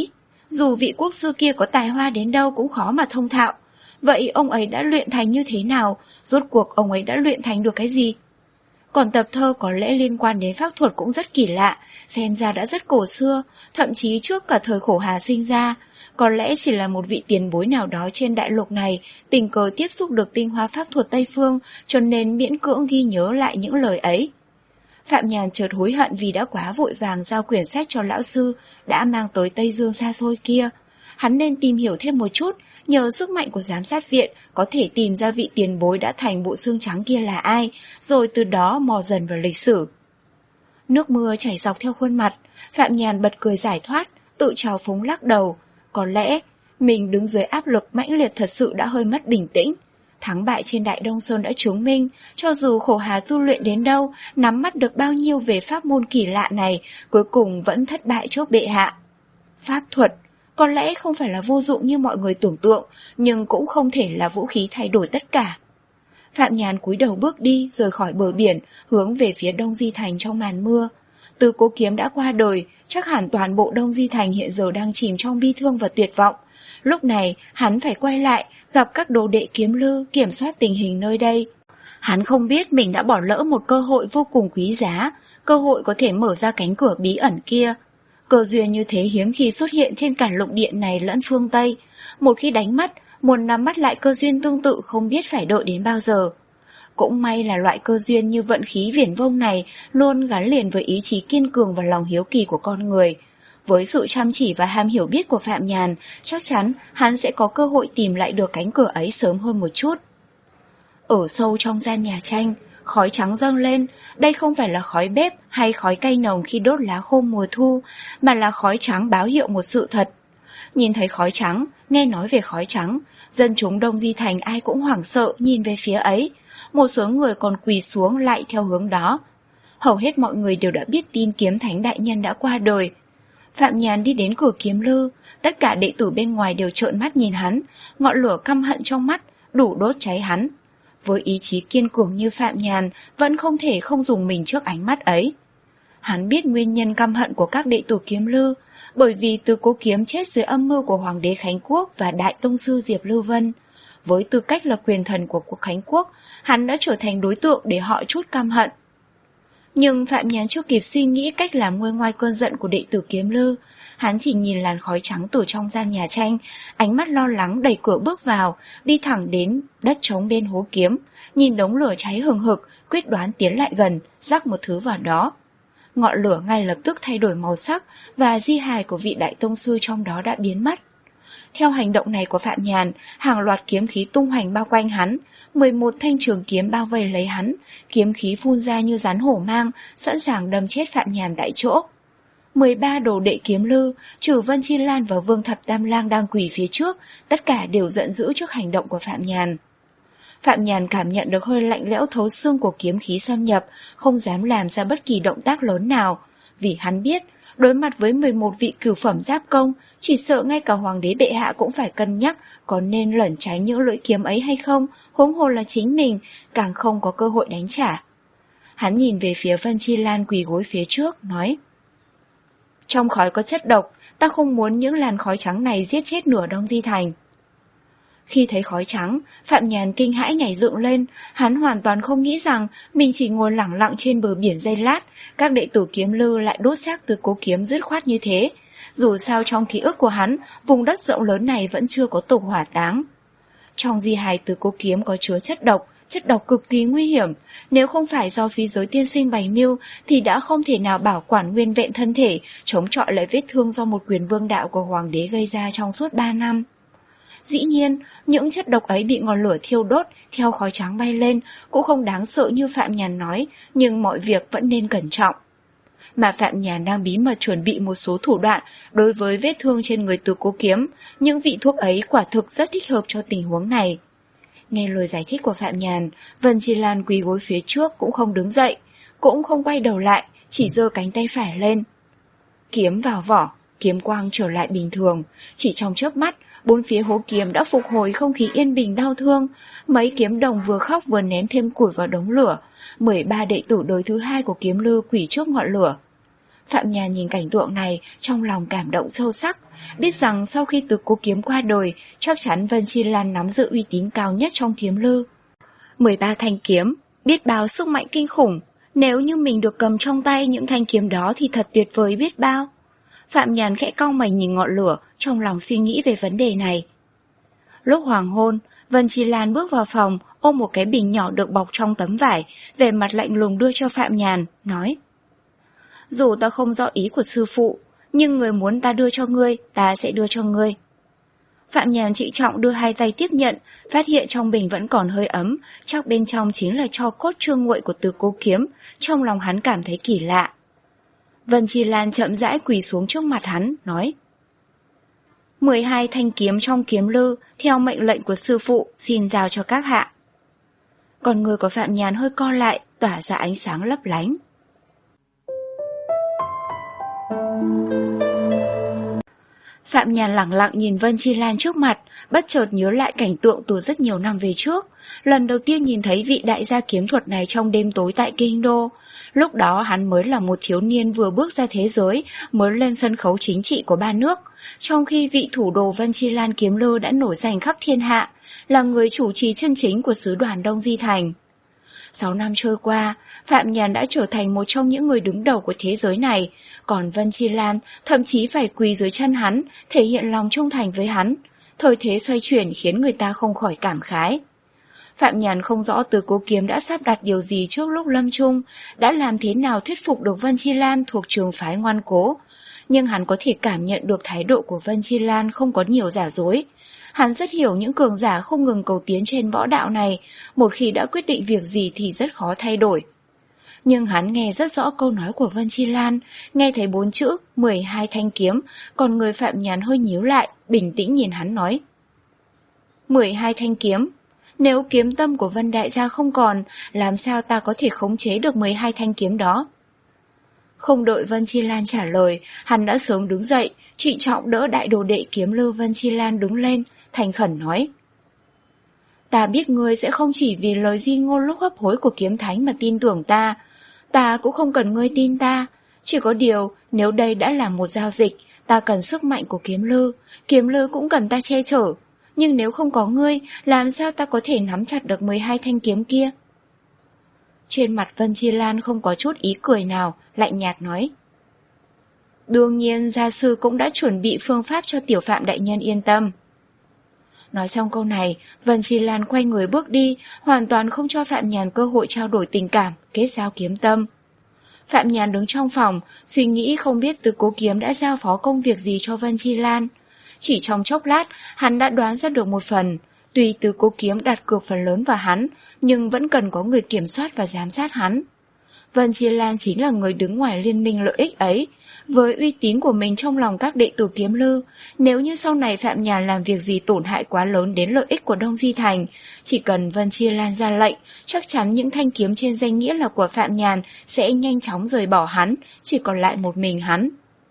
[SPEAKER 1] Dù vị quốc sư kia có tài hoa đến đâu cũng khó mà thông thạo. Vậy ông ấy đã luyện thành như thế nào? Rốt cuộc ông ấy đã luyện thành được cái gì? Còn tập thơ có lẽ liên quan đến pháp thuật cũng rất kỳ lạ, xem ra đã rất cổ xưa, thậm chí trước cả thời Khổ Hà sinh ra. Có lẽ chỉ là một vị tiền bối nào đó trên đại lục này tình cờ tiếp xúc được tinh hoa pháp thuật Tây Phương, cho nên miễn cưỡng ghi nhớ lại những lời ấy. Phạm Nhàn chợt hối hận vì đã quá vội vàng giao quyển sách cho lão sư đã mang tới Tây Dương xa xôi kia. Hắn nên tìm hiểu thêm một chút, nhờ sức mạnh của giám sát viện có thể tìm ra vị tiền bối đã thành bộ xương trắng kia là ai, rồi từ đó mò dần vào lịch sử. Nước mưa chảy dọc theo khuôn mặt, Phạm Nhàn bật cười giải thoát, tự trào phúng lắc đầu. Có lẽ mình đứng dưới áp lực mãnh liệt thật sự đã hơi mất bình tĩnh. Thắng bại trên Đại Đông Sơn đã chứng minh, cho dù Khổ Hà tu luyện đến đâu, nắm bắt được bao nhiêu về pháp môn kỳ lạ này, cuối cùng vẫn thất bại trước bệ hạ. Pháp thuật có lẽ không phải là vô dụng như mọi người tưởng tượng, nhưng cũng không thể là vũ khí thay đổi tất cả. Phạm Nhàn cúi đầu bước đi, rời khỏi bờ biển, hướng về phía Đông Di Thành trong màn mưa. Từ Cố Kiếm đã qua đời, chắc hẳn toàn bộ Đông Di Thành hiện giờ đang chìm trong bi thương và tuyệt vọng. Lúc này, hắn phải quay lại, gặp các đồ đệ Kiếm Lư, kiểm soát tình hình nơi đây. Hắn không biết mình đã bỏ lỡ một cơ hội vô cùng quý giá, cơ hội có thể mở ra cánh cửa bí ẩn kia. Cơ duyên như thế hiếm khi xuất hiện trên cả lục địa này lẫn phương Tây. Một khi đánh mất, muốn nắm bắt lại cơ duyên tương tự không biết phải đợi đến bao giờ. Cũng may là loại cơ duyên như vận khí viển vông này luôn gắn liền với ý chí kiên cường và lòng hiếu kỳ của con người. Với sự chăm chỉ và ham hiểu biết của Phạm Nhàn, chắc chắn hắn sẽ có cơ hội tìm lại được cánh cửa ấy sớm hơn một chút. Ở sâu trong gian nhà tranh, khói trắng dâng lên. Đây không phải là khói bếp hay khói cây nồng khi đốt lá khô mùa thu, mà là khói trắng báo hiệu một sự thật. Nhìn thấy khói trắng, nghe nói về khói trắng, dân chúng Đông Di Thành ai cũng hoảng sợ nhìn về phía ấy. Một số người còn quỳ xuống lại theo hướng đó. Hầu hết mọi người đều đã biết tin Kiếm Thánh đại nhân đã qua đời. Phạm Nhàn đi đến cửa Kiếm Lư, tất cả đệ tử bên ngoài đều trợn mắt nhìn hắn, ngọn lửa căm hận trong mắt đủ đốt cháy hắn. Với ý chí kiên cường như Phạm Nhàn, vẫn không thể không dùng mình trước ánh mắt ấy. Hắn biết nguyên nhân căm hận của các đệ tử Kiếm Lư, bởi vì Từ Cố Kiếm chết dưới âm mưu của Hoàng đế Khánh Quốc và Đại Tông sư Diệp Lưu Vân. Với tư cách là quyền thần của quốc Khánh Quốc, hắn đã trở thành đối tượng để họ chút căm hận. Nhưng Phạm Nhàn chưa kịp suy nghĩ cách làm nguôi ngoai cơn giận của đệ tử Kiếm Lư, hắn chỉ nhìn làn khói trắng từ trong gian nhà tranh, ánh mắt lo lắng đẩy cửa bước vào, đi thẳng đến đất trống bên hố kiếm, nhìn đống lửa cháy hừng hực, quyết đoán tiến lại gần, rắc một thứ vào đó. Ngọn lửa ngay lập tức thay đổi màu sắc và di hài của vị đại tông sư trong đó đã biến mất. Theo hành động này của Phạm Nhàn, hàng loạt kiếm khí tung hoành bao quanh hắn, mười một thanh trường kiếm bao vây lấy hắn, kiếm khí phun ra như rắn hổ mang, sẵn sàng đâm chết Phạm Nhàn tại chỗ. mười ba đồ đệ Kiếm Lư, trừ Vân Chi Lan và Vương Thập Tam Lang đang quỳ phía trước, tất cả đều giận dữ trước hành động của Phạm Nhàn. Phạm Nhàn cảm nhận được hơi lạnh lẽo thấu xương của kiếm khí xâm nhập, không dám làm ra bất kỳ động tác lớn nào, vì hắn biết, đối mặt với mười một vị cửu phẩm giáp công, chỉ sợ ngay cả Hoàng đế bệ hạ cũng phải cân nhắc có nên lẩn tránh những lưỡi kiếm ấy hay không, huống hồ là chính mình, càng không có cơ hội đánh trả. Hắn nhìn về phía Vân Chi Lan quỳ gối phía trước, nói: Trong khói có chất độc, ta không muốn những làn khói trắng này giết chết nửa Đông Di Thành. Khi thấy khói trắng, Phạm Nhàn kinh hãi nhảy dựng lên, hắn hoàn toàn không nghĩ rằng mình chỉ ngồi lẳng lặng trên bờ biển giây lát, các đệ tử Kiếm Lư lại đốt xác Từ Cố Kiếm dứt khoát như thế. Dù sao trong ký ức của hắn, vùng đất rộng lớn này vẫn chưa có tục hỏa táng. Trong di hài Từ Cố Kiếm có chứa chất độc, chất độc cực kỳ nguy hiểm, nếu không phải do phi giới tiên sinh bày mưu thì đã không thể nào bảo quản nguyên vẹn thân thể, chống chọi lại vết thương do một quyền vương đạo của Hoàng đế gây ra trong suốt ba năm. Dĩ nhiên, những chất độc ấy bị ngọn lửa thiêu đốt, theo khói trắng bay lên, cũng không đáng sợ như Phạm Nhàn nói, nhưng mọi việc vẫn nên cẩn trọng. Mà Phạm Nhàn đang bí mật chuẩn bị một số thủ đoạn đối với vết thương trên người Từ Cố Kiếm, những vị thuốc ấy quả thực rất thích hợp cho tình huống này. Nghe lời giải thích của Phạm Nhàn, Vân Chi Lan quỳ gối phía trước cũng không đứng dậy, cũng không quay đầu lại, chỉ giơ cánh tay phải lên. Kiếm vào vỏ, kiếm quang trở lại bình thường, chỉ trong chớp mắt, bốn phía hố kiếm đã phục hồi không khí yên bình đau thương, mấy kiếm đồng vừa khóc vừa ném thêm củi vào đống lửa, mười ba đệ tử đời thứ hai của Kiếm Lư quỳ trước ngọn lửa. Phạm Nhàn nhìn cảnh tượng này, trong lòng cảm động sâu sắc, biết rằng sau khi Từ Cố Kiếm qua đời, chắc chắn Vân Chi Lan nắm giữ uy tín cao nhất trong kiếm lư. mười ba thanh kiếm, biết bao sức mạnh kinh khủng, nếu như mình được cầm trong tay những thanh kiếm đó thì thật tuyệt vời biết bao. Phạm Nhàn khẽ cau mày nhìn ngọn lửa, trong lòng suy nghĩ về vấn đề này. Lúc hoàng hôn, Vân Chi Lan bước vào phòng, ôm một cái bình nhỏ được bọc trong tấm vải, vẻ mặt lạnh lùng đưa cho Phạm Nhàn, nói: Dù ta không rõ ý của sư phụ, nhưng người muốn ta đưa cho ngươi, ta sẽ đưa cho ngươi. Phạm Nhàn trịnh trọng đưa hai tay tiếp nhận, phát hiện trong bình vẫn còn hơi ấm, chắc bên trong chính là tro cốt chưa nguội của Từ Cố Kiếm, trong lòng hắn cảm thấy kỳ lạ. Vân Chi Lan chậm rãi quỳ xuống trước mặt hắn, nói: mười hai thanh kiếm trong kiếm lư, theo mệnh lệnh của sư phụ, xin giao cho các hạ. Còn người của Phạm Nhàn hơi co lại, tỏa ra ánh sáng lấp lánh. Phạm Nhàn lẳng lặng nhìn Vân Chi Lan trước mặt, bất chợt nhớ lại cảnh tượng từ rất nhiều năm về trước. Lần đầu tiên nhìn thấy vị đại gia kiếm thuật này trong đêm tối tại Kinh Đô. Lúc đó hắn mới là một thiếu niên vừa bước ra thế giới, mới lên sân khấu chính trị của ba nước. Trong khi vị thủ đồ Vân Chi Lan kiếm lư đã nổi danh khắp thiên hạ, là người chủ trì chân chính của sứ đoàn Đông Di Thành. Sáu năm trôi qua, Phạm Nhàn đã trở thành một trong những người đứng đầu của thế giới này, còn Vân Chi Lan thậm chí phải quỳ dưới chân hắn, thể hiện lòng trung thành với hắn. Thời thế xoay chuyển khiến người ta không khỏi cảm khái. Phạm Nhàn không rõ Từ Cố Kiếm đã sắp đặt điều gì trước lúc lâm chung, đã làm thế nào thuyết phục được Vân Chi Lan thuộc trường phái ngoan cố. Nhưng hắn có thể cảm nhận được thái độ của Vân Chi Lan không có nhiều giả dối. Hắn rất hiểu những cường giả không ngừng cầu tiến trên võ đạo này, một khi đã quyết định việc gì thì rất khó thay đổi. Nhưng hắn nghe rất rõ câu nói của Vân Chi Lan, nghe thấy bốn chữ mười hai thanh kiếm, còn người Phạm Nhàn hơi nhíu lại, bình tĩnh nhìn hắn nói: mười hai thanh kiếm, nếu kiếm tâm của Vân Đại gia không còn, làm sao ta có thể khống chế được mười hai thanh kiếm đó? Không đợi Vân Chi Lan trả lời, hắn đã sớm đứng dậy, trịnh trọng đỡ đại đồ đệ kiếm lư Vân Chi Lan đứng lên, thành khẩn nói: Ta biết ngươi sẽ không chỉ vì lời di ngôn lúc hấp hối của kiếm thánh mà tin tưởng ta. Ta cũng không cần ngươi tin ta. Chỉ có điều, nếu đây đã là một giao dịch, ta cần sức mạnh của kiếm lư, kiếm lư cũng cần ta che chở. Nhưng nếu không có ngươi, làm sao ta có thể nắm chặt được mười hai thanh kiếm kia? Trên mặt Vân Chi Lan không có chút ý cười nào, lạnh nhạt nói: Đương nhiên gia sư cũng đã chuẩn bị phương pháp cho tiểu Phạm đại nhân yên tâm. Nói xong câu này, Vân Chi Lan quay người bước đi, hoàn toàn không cho Phạm Nhàn cơ hội trao đổi tình cảm, kết giao kiếm tâm. Phạm Nhàn đứng trong phòng, suy nghĩ không biết Từ Cố Kiếm đã giao phó công việc gì cho Vân Chi Lan. Chỉ trong chốc lát, hắn đã đoán ra được một phần. Tuy Từ Cố Kiếm đặt cược phần lớn vào hắn, nhưng vẫn cần có người kiểm soát và giám sát hắn. Vân Chi Lan chính là người đứng ngoài liên minh lợi ích ấy. Với uy tín của mình trong lòng các đệ tử kiếm lư, nếu như sau này Phạm Nhàn làm việc gì tổn hại quá lớn đến lợi ích của Đông Di Thành, chỉ cần Vân Chi Lan ra lệnh, chắc chắn những thanh kiếm trên danh nghĩa là của Phạm Nhàn sẽ nhanh chóng rời bỏ hắn, chỉ còn lại một mình hắn.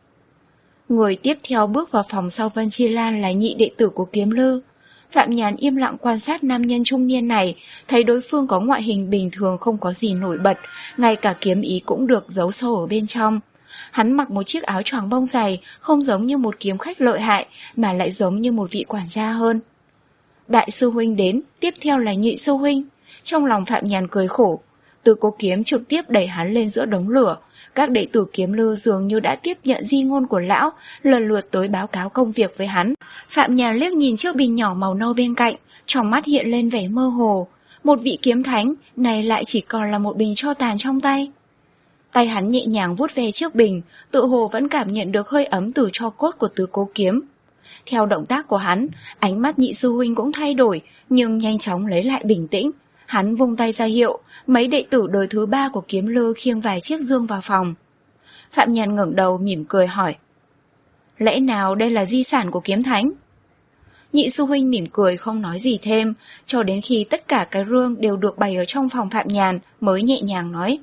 [SPEAKER 1] Người tiếp theo bước vào phòng sau Vân Chi Lan là nhị đệ tử của kiếm lư. Phạm Nhàn im lặng quan sát nam nhân trung niên này, thấy đối phương có ngoại hình bình thường không có gì nổi bật, ngay cả kiếm ý cũng được giấu sâu ở bên trong. Hắn mặc một chiếc áo choàng bông dày, không giống như một kiếm khách lợi hại, mà lại giống như một vị quản gia hơn. Đại sư huynh đến, tiếp theo là nhị sư huynh. Trong lòng Phạm Nhàn cười khổ. Từ Cố Kiếm trực tiếp đẩy hắn lên giữa đống lửa. Các đệ tử kiếm lư dường như đã tiếp nhận di ngôn của lão, lần lượt tới báo cáo công việc với hắn. Phạm Nhàn liếc nhìn chiếc bình nhỏ màu nâu bên cạnh, trong mắt hiện lên vẻ mơ hồ. Một vị kiếm thánh, này lại chỉ còn là một bình tro tàn trong tay. Tay hắn nhẹ nhàng vuốt về chiếc bình, tự hồ vẫn cảm nhận được hơi ấm từ tro cốt của Từ Cố Kiếm. Theo động tác của hắn, ánh mắt nhị sư huynh cũng thay đổi, nhưng nhanh chóng lấy lại bình tĩnh. Hắn vung tay ra hiệu, mấy đệ tử đời thứ ba của kiếm lư khiêng vài chiếc dương vào phòng. Phạm Nhàn ngẩng đầu mỉm cười hỏi: Lẽ nào đây là di sản của kiếm thánh? Nhị sư huynh mỉm cười không nói gì thêm, cho đến khi tất cả cái rương đều được bày ở trong phòng Phạm Nhàn mới nhẹ nhàng nói: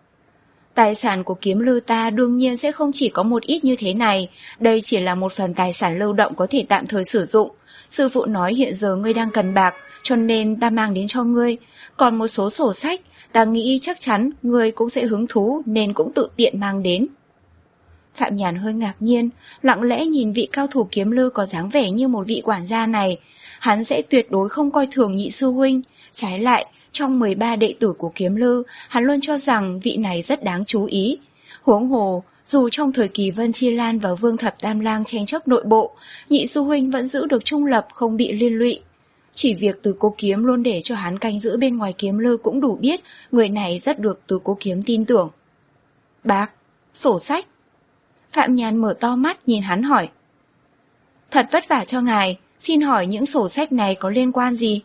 [SPEAKER 1] Tài sản của kiếm lư ta đương nhiên sẽ không chỉ có một ít như thế này, đây chỉ là một phần tài sản lưu động có thể tạm thời sử dụng. Sư phụ nói hiện giờ ngươi đang cần bạc, cho nên ta mang đến cho ngươi. Còn một số sổ sách, ta nghĩ chắc chắn ngươi cũng sẽ hứng thú nên cũng tự tiện mang đến. Phạm Nhàn hơi ngạc nhiên, lặng lẽ nhìn vị cao thủ kiếm lư có dáng vẻ như một vị quản gia này. Hắn sẽ tuyệt đối không coi thường nhị sư huynh. Trái lại, trong mười ba đệ tử của kiếm lư, hắn luôn cho rằng vị này rất đáng chú ý. Huống hồ, dù trong thời kỳ Vân Chi Lan và Vương Thập Tam Lang tranh chấp nội bộ, nhị sư huynh vẫn giữ được trung lập, không bị liên lụy. Chỉ việc Tứ Cố Kiếm luôn để cho hắn canh giữ bên ngoài kiếm lư cũng đủ biết người này rất được Tứ Cố Kiếm tin tưởng. Bạc, sổ sách. Phạm Nhàn mở to mắt nhìn hắn hỏi. Thật vất vả cho ngài, xin hỏi những sổ sách này có liên quan gì?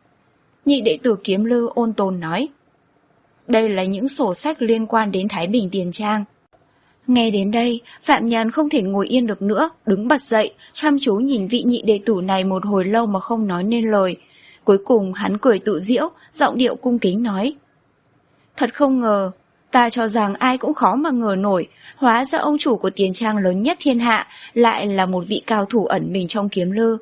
[SPEAKER 1] Nhị đệ tử kiếm lư ôn tồn nói. Đây là những sổ sách liên quan đến Thái Bình Tiền Trang. Nghe đến đây, Phạm Nhàn không thể ngồi yên được nữa, đứng bật dậy, chăm chú nhìn vị nhị đệ tử này một hồi lâu mà không nói nên lời. Cuối cùng hắn cười tự giễu, giọng điệu cung kính nói. Thật không ngờ, ta cho rằng ai cũng khó mà ngờ nổi, hóa ra ông chủ của Tiền Trang lớn nhất thiên hạ lại là một vị cao thủ ẩn mình trong kiếm lư.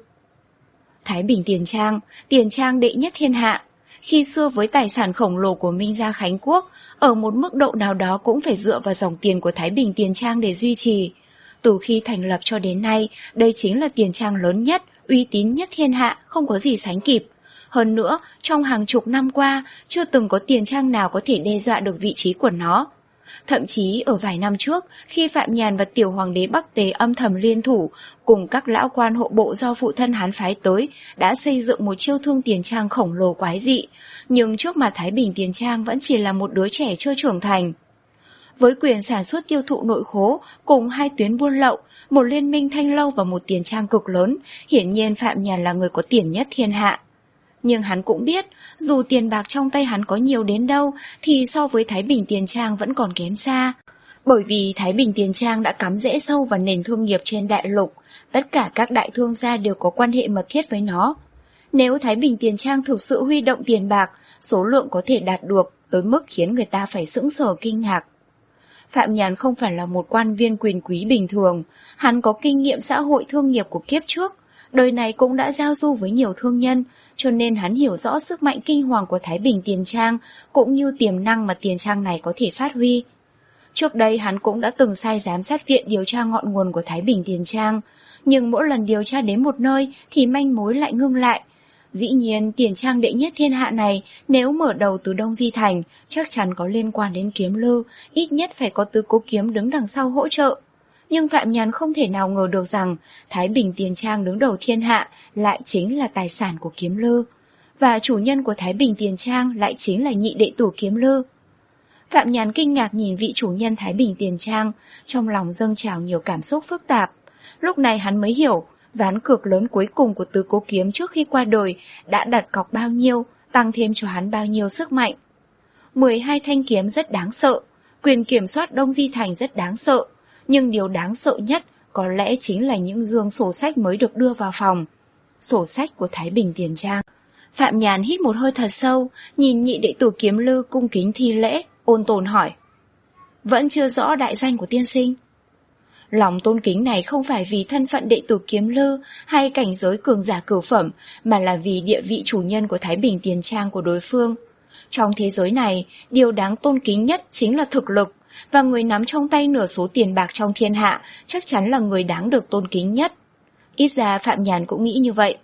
[SPEAKER 1] Thái Bình Tiền Trang, Tiền Trang đệ nhất thiên hạ. Khi xưa với tài sản khổng lồ của Minh Gia Khánh Quốc, ở một mức độ nào đó cũng phải dựa vào dòng tiền của Thái Bình Tiền Trang để duy trì. Từ khi thành lập cho đến nay, đây chính là tiền trang lớn nhất, uy tín nhất thiên hạ, không có gì sánh kịp. Hơn nữa, trong hàng chục năm qua, chưa từng có tiền trang nào có thể đe dọa được vị trí của nó. Thậm chí ở vài năm trước, khi Phạm Nhàn và tiểu hoàng đế Bắc Tề âm thầm liên thủ, cùng các lão quan hộ bộ do phụ thân hắn phái tới, đã xây dựng một chiêu thương tiền trang khổng lồ quái dị. Nhưng trước mặt Thái Bình Tiền Trang vẫn chỉ là một đứa trẻ chưa trưởng thành. Với quyền sản xuất tiêu thụ nội khố, cùng hai tuyến buôn lậu, một liên minh thanh lâu và một tiền trang cực lớn, hiển nhiên Phạm Nhàn là người có tiền nhất thiên hạ. Nhưng hắn cũng biết, dù tiền bạc trong tay hắn có nhiều đến đâu, thì so với Thái Bình Tiền Trang vẫn còn kém xa. Bởi vì Thái Bình Tiền Trang đã cắm rễ sâu vào nền thương nghiệp trên đại lục, tất cả các đại thương gia đều có quan hệ mật thiết với nó. Nếu Thái Bình Tiền Trang thực sự huy động tiền bạc, số lượng có thể đạt được tới mức khiến người ta phải sững sờ kinh ngạc. Phạm Nhàn không phải là một quan viên quyền quý bình thường, hắn có kinh nghiệm xã hội thương nghiệp của kiếp trước, đời này cũng đã giao du với nhiều thương nhân, cho nên hắn hiểu rõ sức mạnh kinh hoàng của Thái Bình Tiền Trang cũng như tiềm năng mà tiền trang này có thể phát huy. Trước đây hắn cũng đã từng sai giám sát viện điều tra ngọn nguồn của Thái Bình Tiền Trang, nhưng mỗi lần điều tra đến một nơi thì manh mối lại ngưng lại. Dĩ nhiên, tiền trang đệ nhất thiên hạ này nếu mở đầu từ Đông Di Thành chắc chắn có liên quan đến kiếm lư, ít nhất phải có Tứ Cố Kiếm đứng đằng sau hỗ trợ. Nhưng Phạm Nhàn không thể nào ngờ được rằng Thái Bình Tiền Trang đứng đầu thiên hạ lại chính là tài sản của kiếm lư, và chủ nhân của Thái Bình Tiền Trang lại chính là nhị đệ tử kiếm lư. Phạm Nhàn kinh ngạc nhìn vị chủ nhân Thái Bình Tiền Trang, trong lòng dâng trào nhiều cảm xúc phức tạp. Lúc này hắn mới hiểu, ván cược lớn cuối cùng của Tứ Cố Kiếm trước khi qua đời đã đặt cọc bao nhiêu, tăng thêm cho hắn bao nhiêu sức mạnh. mười hai thanh kiếm rất đáng sợ, quyền kiểm soát Đông Di Thành rất đáng sợ, nhưng điều đáng sợ nhất có lẽ chính là những dương sổ sách mới được đưa vào phòng. Sổ sách của Thái Bình Tiền Trang. Phạm Nhàn hít một hơi thật sâu, nhìn nhị đệ tử kiếm lư cung kính thi lễ, ôn tồn hỏi. Vẫn chưa rõ đại danh của tiên sinh. Lòng tôn kính này không phải vì thân phận đệ tử kiếm lư hay cảnh giới cường giả cửu phẩm, mà là vì địa vị chủ nhân của Thái Bình Tiền Trang của đối phương. Trong thế giới này, điều đáng tôn kính nhất chính là thực lực, và người nắm trong tay nửa số tiền bạc trong thiên hạ chắc chắn là người đáng được tôn kính nhất. Ít ra Phạm Nhàn cũng nghĩ như vậy.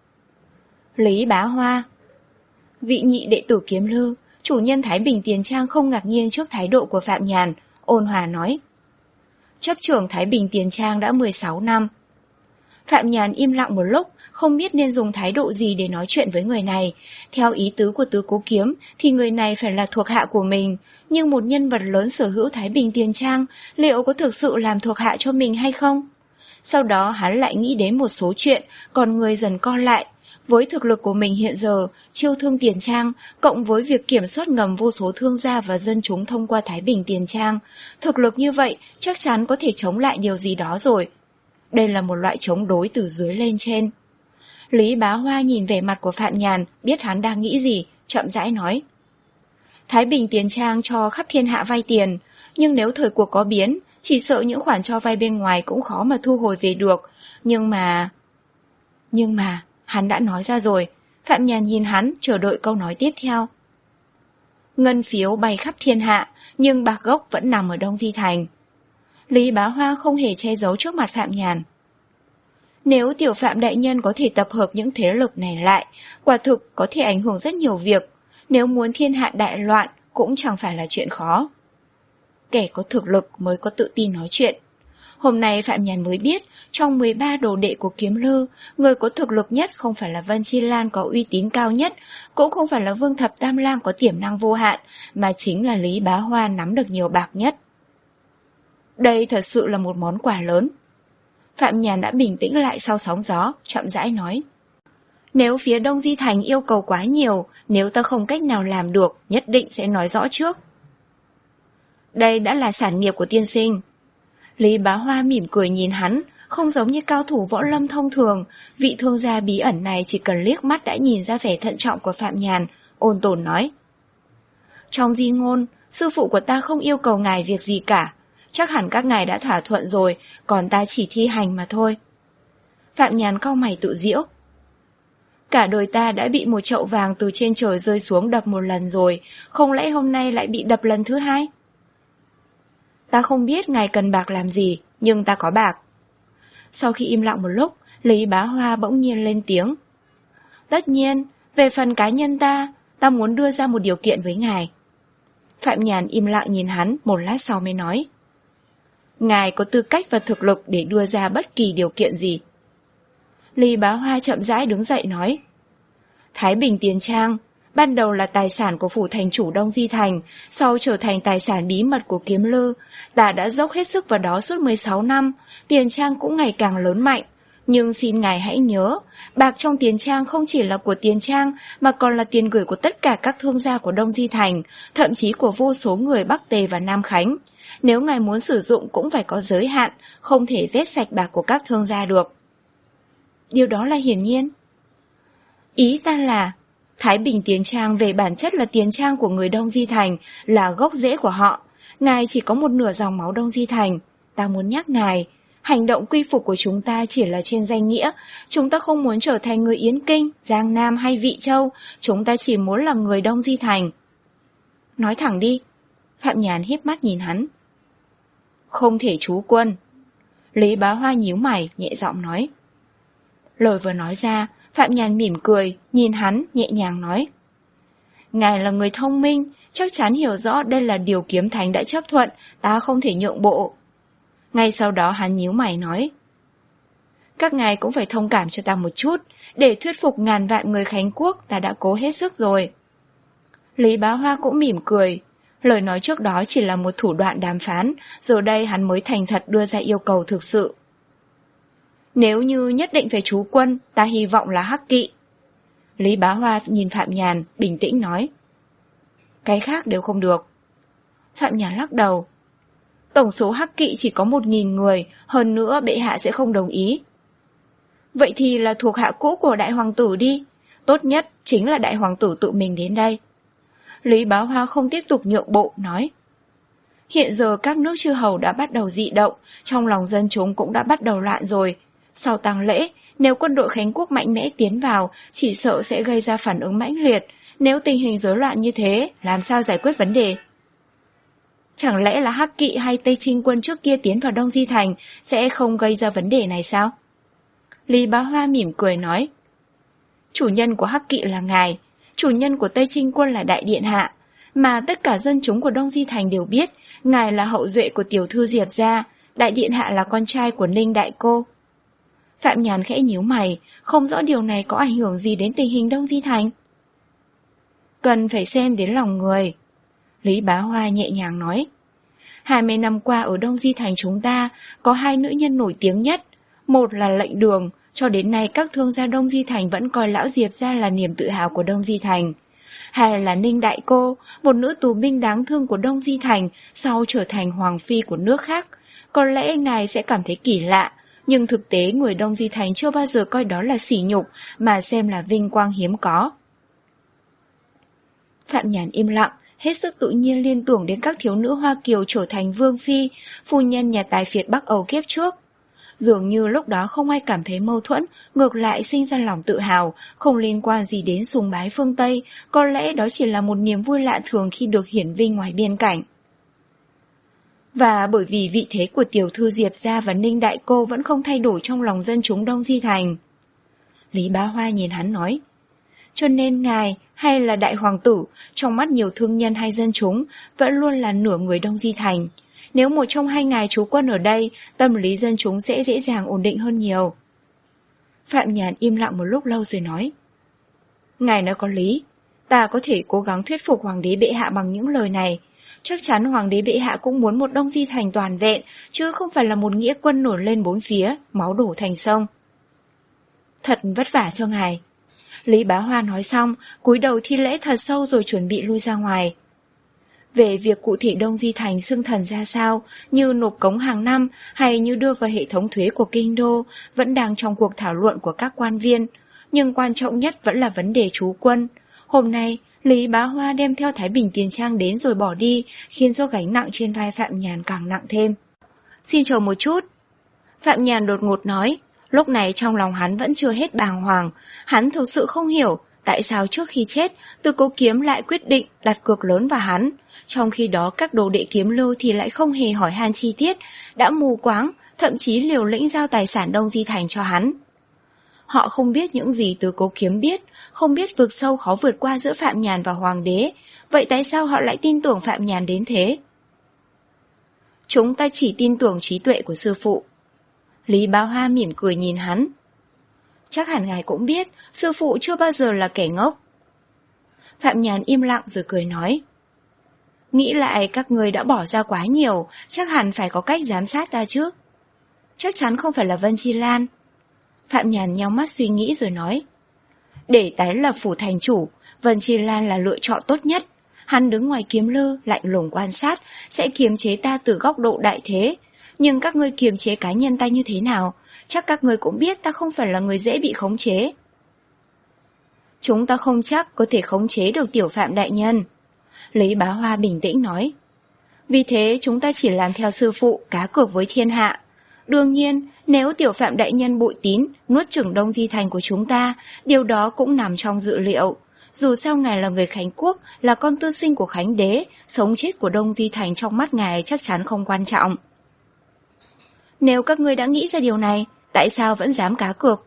[SPEAKER 1] Lý Bá Hoa. Vị nhị đệ tử kiếm lư, chủ nhân Thái Bình Tiền Trang không ngạc nhiên trước thái độ của Phạm Nhàn, ôn hòa nói. Chấp trưởng Thái Bình Tiền Trang đã mười sáu năm. Phạm Nhàn im lặng một lúc, không biết nên dùng thái độ gì để nói chuyện với người này. Theo ý tứ của Tứ Cố Kiếm thì người này phải là thuộc hạ của mình, nhưng một nhân vật lớn sở hữu Thái Bình Tiền Trang liệu có thực sự làm thuộc hạ cho mình hay không? Sau đó hắn lại nghĩ đến một số chuyện, còn người dần co lại. Với thực lực của mình hiện giờ, chiêu thương tiền trang, cộng với việc kiểm soát ngầm vô số thương gia và dân chúng thông qua Thái Bình Tiền Trang, thực lực như vậy chắc chắn có thể chống lại điều gì đó rồi. Đây là một loại chống đối từ dưới lên trên. Lý Bá Hoa nhìn vẻ mặt của Phạm Nhàn, biết hắn đang nghĩ gì, chậm rãi nói. Thái Bình Tiền Trang cho khắp thiên hạ vay tiền, nhưng nếu thời cuộc có biến, chỉ sợ những khoản cho vay bên ngoài cũng khó mà thu hồi về được. Nhưng mà... Nhưng mà... Hắn đã nói ra rồi. Phạm Nhàn nhìn hắn, chờ đợi câu nói tiếp theo. Ngân phiếu bay khắp thiên hạ, nhưng bạc gốc vẫn nằm ở Đông Di Thành. Lý Bá Hoa không hề che giấu trước mặt Phạm Nhàn. Nếu tiểu Phạm đại nhân có thể tập hợp những thế lực này lại, quả thực có thể ảnh hưởng rất nhiều việc. Nếu muốn thiên hạ đại loạn cũng chẳng phải là chuyện khó. Kẻ có thực lực mới có tự tin nói chuyện. Hôm nay Phạm Nhàn mới biết, trong mười ba đồ đệ của Kiếm Lư, người có thực lực nhất không phải là Vân Chi Lan có uy tín cao nhất, cũng không phải là Vương Thập Tam Lang có tiềm năng vô hạn, mà chính là Lý Bá Hoa nắm được nhiều bạc nhất. Đây thật sự là một món quà lớn. Phạm Nhàn đã bình tĩnh lại sau sóng gió, chậm rãi nói. Nếu phía Đông Di Thành yêu cầu quá nhiều, nếu ta không cách nào làm được, nhất định sẽ nói rõ trước. Đây đã là sản nghiệp của tiên sinh. Lý Bá Hoa mỉm cười nhìn hắn, không giống như cao thủ võ lâm thông thường, vị thương gia bí ẩn này chỉ cần liếc mắt đã nhìn ra vẻ thận trọng của Phạm Nhàn, ôn tồn nói. Trong di ngôn, sư phụ của ta không yêu cầu ngài việc gì cả, chắc hẳn các ngài đã thỏa thuận rồi, còn ta chỉ thi hành mà thôi. Phạm Nhàn cau mày tự giễu. Cả đời ta đã bị một chậu vàng từ trên trời rơi xuống đập một lần rồi, không lẽ hôm nay lại bị đập lần thứ hai? Ta không biết ngài cần bạc làm gì, nhưng ta có bạc. Sau khi im lặng một lúc, Lý Bá Hoa bỗng nhiên lên tiếng. Tất nhiên, về phần cá nhân ta, ta muốn đưa ra một điều kiện với ngài. Phạm Nhàn im lặng nhìn hắn, một lát sau mới nói. Ngài có tư cách và thực lực để đưa ra bất kỳ điều kiện gì. Lý Bá Hoa chậm rãi đứng dậy nói. Thái Bình Tiền Trang, ban đầu là tài sản của phủ thành chủ Đông Di Thành, sau trở thành tài sản bí mật của Kiếm Lư. Ta đã dốc hết sức vào đó suốt mười sáu năm, Tiền Trang cũng ngày càng lớn mạnh. Nhưng xin ngài hãy nhớ, bạc trong Tiền Trang không chỉ là của Tiền Trang, mà còn là tiền gửi của tất cả các thương gia của Đông Di Thành, thậm chí của vô số người Bắc Tề và Nam Khánh. Nếu ngài muốn sử dụng cũng phải có giới hạn, không thể vét sạch bạc của các thương gia được. Điều đó là hiển nhiên. Ý ta là, Thái Bình Tiền Trang về bản chất là tiền trang của người Đông Di Thành, là gốc rễ của họ. Ngài chỉ có một nửa dòng máu Đông Di Thành. Ta muốn nhắc ngài, hành động quy phục của chúng ta chỉ là trên danh nghĩa. Chúng ta không muốn trở thành người Yến Kinh, Giang Nam hay Vị Châu. Chúng ta chỉ muốn là người Đông Di Thành. Nói thẳng đi. Phạm Nhàn híp mắt nhìn hắn. Không thể trú quân. Lý Bá Hoa nhíu mày, nhẹ giọng nói. Lời vừa nói ra, Phạm Nhàn mỉm cười, nhìn hắn, nhẹ nhàng nói. Ngài là người thông minh, chắc chắn hiểu rõ đây là điều Kiếm Thánh đã chấp thuận, ta không thể nhượng bộ. Ngay sau đó hắn nhíu mày nói. Các ngài cũng phải thông cảm cho ta một chút, để thuyết phục ngàn vạn người Khánh Quốc ta đã cố hết sức rồi. Lý Bá Hoa cũng mỉm cười, lời nói trước đó chỉ là một thủ đoạn đàm phán, giờ đây hắn mới thành thật đưa ra yêu cầu thực sự. Nếu như nhất định phải trú quân, ta hy vọng là Hắc Kỵ. Lý Bá Hoa nhìn Phạm Nhàn, bình tĩnh nói. Cái khác đều không được. Phạm Nhàn lắc đầu. Tổng số Hắc Kỵ chỉ có một nghìn người, hơn nữa bệ hạ sẽ không đồng ý. Vậy thì là thuộc hạ cũ của đại hoàng tử đi. Tốt nhất chính là đại hoàng tử tự mình đến đây. Lý Bá Hoa không tiếp tục nhượng bộ, nói. Hiện giờ các nước chư hầu đã bắt đầu dị động, trong lòng dân chúng cũng đã bắt đầu loạn rồi. Sau tang lễ, nếu quân đội Khánh Quốc mạnh mẽ tiến vào, chỉ sợ sẽ gây ra phản ứng mãnh liệt. Nếu tình hình rối loạn như thế, làm sao giải quyết vấn đề? Chẳng lẽ là Hắc Kỵ hay Tây Trinh quân trước kia tiến vào Đông Di Thành sẽ không gây ra vấn đề này sao? Lý Bá Hoa mỉm cười nói. Chủ nhân của Hắc Kỵ là ngài, chủ nhân của Tây Trinh quân là đại điện hạ, mà tất cả dân chúng của Đông Di Thành đều biết ngài là hậu duệ của tiểu thư Diệp gia, đại điện hạ là con trai của Ninh đại cô. Phạm Nhàn khẽ nhíu mày, không rõ điều này có ảnh hưởng gì đến tình hình Đông Di Thành. Cần phải xem đến lòng người. Lý Bá Hoa nhẹ nhàng nói. Hai mươi năm qua ở Đông Di Thành chúng ta có hai nữ nhân nổi tiếng nhất. Một là Lệnh Đường, cho đến nay các thương gia Đông Di Thành vẫn coi lão Diệp gia là niềm tự hào của Đông Di Thành. Hai là Ninh đại cô, một nữ tù binh đáng thương của Đông Di Thành, sau trở thành hoàng phi của nước khác. Có lẽ ngài sẽ cảm thấy kỳ lạ, nhưng thực tế người Đông Di Thành chưa bao giờ coi đó là sỉ nhục, mà xem là vinh quang hiếm có. Phạm Nhàn im lặng, hết sức tự nhiên liên tưởng đến các thiếu nữ Hoa Kiều trở thành vương phi, phu nhân nhà tài phiệt Bắc Âu kiếp trước. Dường như lúc đó không ai cảm thấy mâu thuẫn, ngược lại sinh ra lòng tự hào, không liên quan gì đến sùng bái phương Tây, có lẽ đó chỉ là một niềm vui lạ thường khi được hiển vinh ngoài biên cảnh. Và bởi vì vị thế của tiểu thư Diệp gia và Ninh đại cô vẫn không thay đổi trong lòng dân chúng Đông Di Thành. Lý Bá Hoa nhìn hắn nói, cho nên ngài hay là đại hoàng tử, trong mắt nhiều thương nhân hay dân chúng, vẫn luôn là nửa người Đông Di Thành. Nếu một trong hai ngài trú quân ở đây, tâm lý dân chúng sẽ dễ dàng ổn định hơn nhiều. Phạm Nhàn im lặng một lúc lâu rồi nói, ngài nói có lý, ta có thể cố gắng thuyết phục hoàng đế bệ hạ bằng những lời này. Chắc chắn hoàng đế bệ hạ cũng muốn một Đông Di Thành toàn vẹn, chứ không phải là một nghĩa quân nổi lên bốn phía, máu đổ thành sông. Thật vất vả cho ngài. Lý Bá Hoa nói xong, cúi đầu thi lễ thật sâu rồi chuẩn bị lui ra ngoài. Về việc cụ thể Đông Di Thành xưng thần ra sao, như nộp cống hàng năm hay như đưa vào hệ thống thuế của kinh đô, vẫn đang trong cuộc thảo luận của các quan viên. Nhưng quan trọng nhất vẫn là vấn đề trú quân. Hôm nay, Lý Bá Hoa đem theo Thái Bình Tiền Trang đến rồi bỏ đi, khiến cho gánh nặng trên vai Phạm Nhàn càng nặng thêm. Xin chờ một chút. Phạm Nhàn đột ngột nói, lúc này trong lòng hắn vẫn chưa hết bàng hoàng. Hắn thực sự không hiểu tại sao trước khi chết, Từ Cố Kiếm lại quyết định đặt cược lớn vào hắn. Trong khi đó các đồ đệ kiếm lưu thì lại không hề hỏi han chi tiết, đã mù quáng, thậm chí liều lĩnh giao tài sản Đông Di Thành cho hắn. Họ không biết những gì Từ Cố Kiếm biết, không biết vực sâu khó vượt qua giữa Phạm Nhàn và Hoàng đế. Vậy tại sao họ lại tin tưởng Phạm Nhàn đến thế? Chúng ta chỉ tin tưởng trí tuệ của sư phụ. Lý Bá Hoa mỉm cười nhìn hắn. Chắc hẳn ngài cũng biết, sư phụ chưa bao giờ là kẻ ngốc. Phạm Nhàn im lặng rồi cười nói. Nghĩ lại các người đã bỏ ra quá nhiều, chắc hẳn phải có cách giám sát ta chứ. Chắc chắn không phải là Vân Chi Lan. Phạm Nhàn nhắm mắt suy nghĩ rồi nói. Để tái lập phủ thành chủ, Vân Chi Lan là lựa chọn tốt nhất. Hắn đứng ngoài kiếm lư, lạnh lùng quan sát, sẽ kiềm chế ta từ góc độ đại thế. Nhưng các ngươi kiềm chế cá nhân ta như thế nào? Chắc các ngươi cũng biết ta không phải là người dễ bị khống chế. Chúng ta không chắc có thể khống chế được tiểu Phạm đại nhân. Lý Bá Hoa bình tĩnh nói. Vì thế chúng ta chỉ làm theo sư phụ, cá cược với thiên hạ. Đương nhiên, nếu tiểu Phạm đại nhân bội tín, nuốt chửng Đông Di Thành của chúng ta, điều đó cũng nằm trong dự liệu. Dù sao ngài là người Khánh Quốc, là con tư sinh của Khánh đế, sống chết của Đông Di Thành trong mắt ngài chắc chắn không quan trọng. Nếu các ngươi đã nghĩ ra điều này, tại sao vẫn dám cá cược?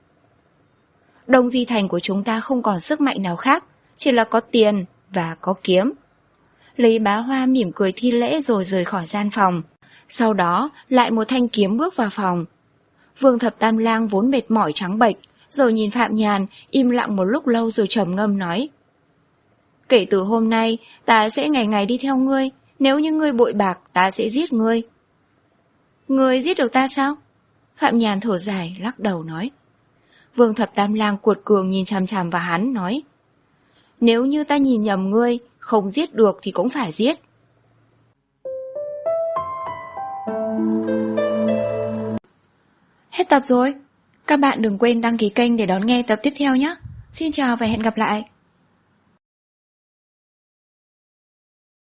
[SPEAKER 1] Đông Di Thành của chúng ta không còn sức mạnh nào khác, chỉ là có tiền và có kiếm. Lý Bá Hoa mỉm cười thi lễ rồi rời khỏi gian phòng. Sau đó lại một thanh kiếm bước vào phòng. Vương Thập Tam Lang vốn mệt mỏi trắng bệch, rồi nhìn Phạm Nhàn, im lặng một lúc lâu rồi trầm ngâm nói. Kể từ hôm nay, ta sẽ ngày ngày đi theo ngươi, nếu như ngươi bội bạc, ta sẽ giết ngươi. Ngươi giết được ta sao? Phạm Nhàn thở dài, lắc đầu nói. Vương Thập Tam Lang cuột cường nhìn chằm chằm vào hắn, nói. Nếu như ta nhìn nhầm ngươi, không giết được thì cũng phải giết. Hết tập rồi. Các bạn đừng quên đăng ký kênh để đón nghe tập tiếp theo nhé. Xin chào và hẹn gặp lại.